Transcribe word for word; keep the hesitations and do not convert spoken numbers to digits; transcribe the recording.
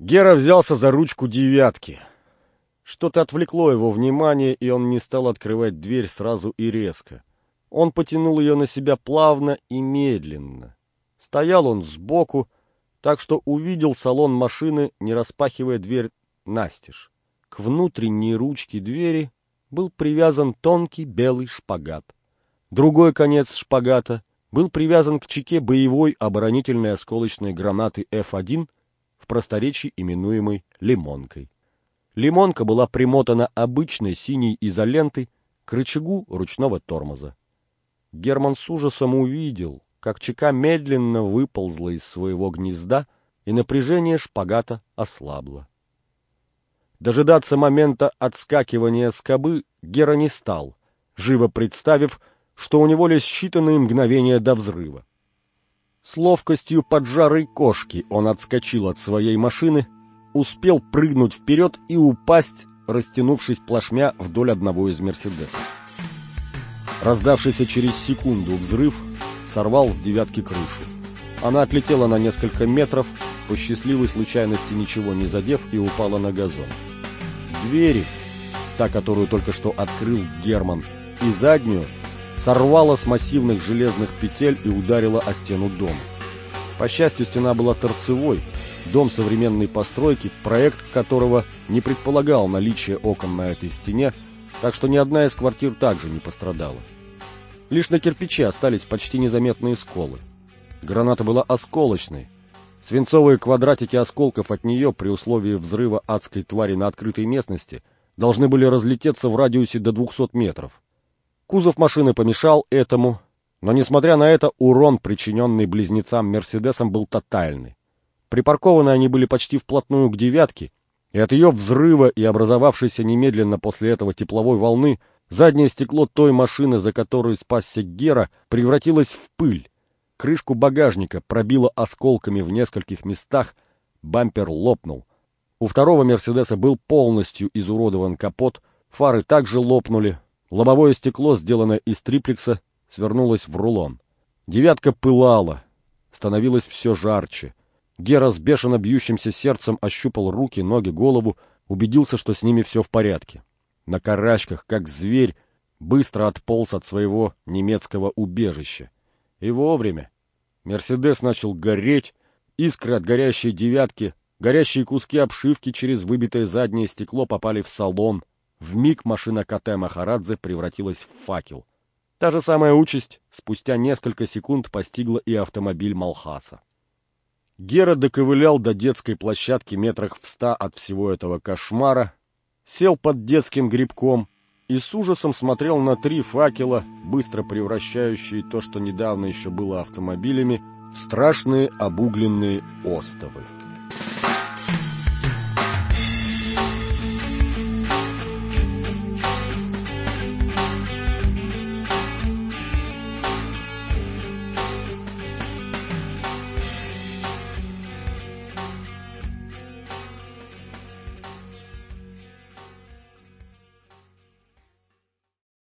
Гера взялся за ручку девятки. Что-то отвлекло его внимание, и он не стал открывать дверь сразу и резко. Он потянул ее на себя плавно и медленно. Стоял он сбоку, так что увидел салон машины, не распахивая дверь настежь. К внутренней ручке двери был привязан тонкий белый шпагат. Другой конец шпагата был привязан к чеке боевой оборонительной осколочной гранаты эф один, в просторечии именуемой «лимонкой». Лимонка была примотана обычной синей изолентой к рычагу ручного тормоза. Герман с ужасом увидел, как чека медленно выползла из своего гнезда, и напряжение шпагата ослабло. Дожидаться момента отскакивания скобы Гера не стал, живо представив, что у него лишь считанные мгновения до взрыва. С ловкостью поджарой кошки он отскочил от своей машины, успел прыгнуть вперед и упасть, растянувшись плашмя вдоль одного из «Мерседесов». Раздавшийся через секунду взрыв сорвал с девятки крышу. Она отлетела на несколько метров, по счастливой случайности ничего не задев, и упала на газон. Двери, та, которую только что открыл Герман, и заднюю, сорвала с массивных железных петель и ударила о стену дома. По счастью, стена была торцевой, дом современной постройки, проект которого не предполагал наличие окон на этой стене, так что ни одна из квартир также не пострадала. Лишь на кирпиче остались почти незаметные сколы. Граната была осколочной. Свинцовые квадратики осколков от нее при условии взрыва адской твари на открытой местности должны были разлететься в радиусе до двухсот метров. Кузов машины помешал этому, но, несмотря на это, урон, причиненный близнецам «Мерседесам», был тотальный. Припаркованы они были почти вплотную к «девятке», и от ее взрыва и образовавшейся немедленно после этого тепловой волны заднее стекло той машины, за которой спасся Гера, превратилось в пыль. Крышку багажника пробило осколками в нескольких местах, бампер лопнул. У второго «Мерседеса» был полностью изуродован капот, фары также лопнули. Лобовое стекло, сделанное из триплекса, свернулось в рулон. «девятка» пылала, становилось все жарче. Гера с бешено бьющимся сердцем ощупал руки, ноги, голову, убедился, что с ними все в порядке. На карачках, как зверь, быстро отполз от своего немецкого убежища. И вовремя. «Мерседес» начал гореть, искры от горящей «девятки», горящие куски обшивки через выбитое заднее стекло попали в салон. Вмиг машина ка тэ Махарадзе превратилась в факел. Та же самая участь спустя несколько секунд постигла и автомобиль Малхаса. Гера доковылял до детской площадки метрах в ста от всего этого кошмара, сел под детским грибком и с ужасом смотрел на три факела, быстро превращающие то, что недавно еще было автомобилями, в страшные обугленные остовы.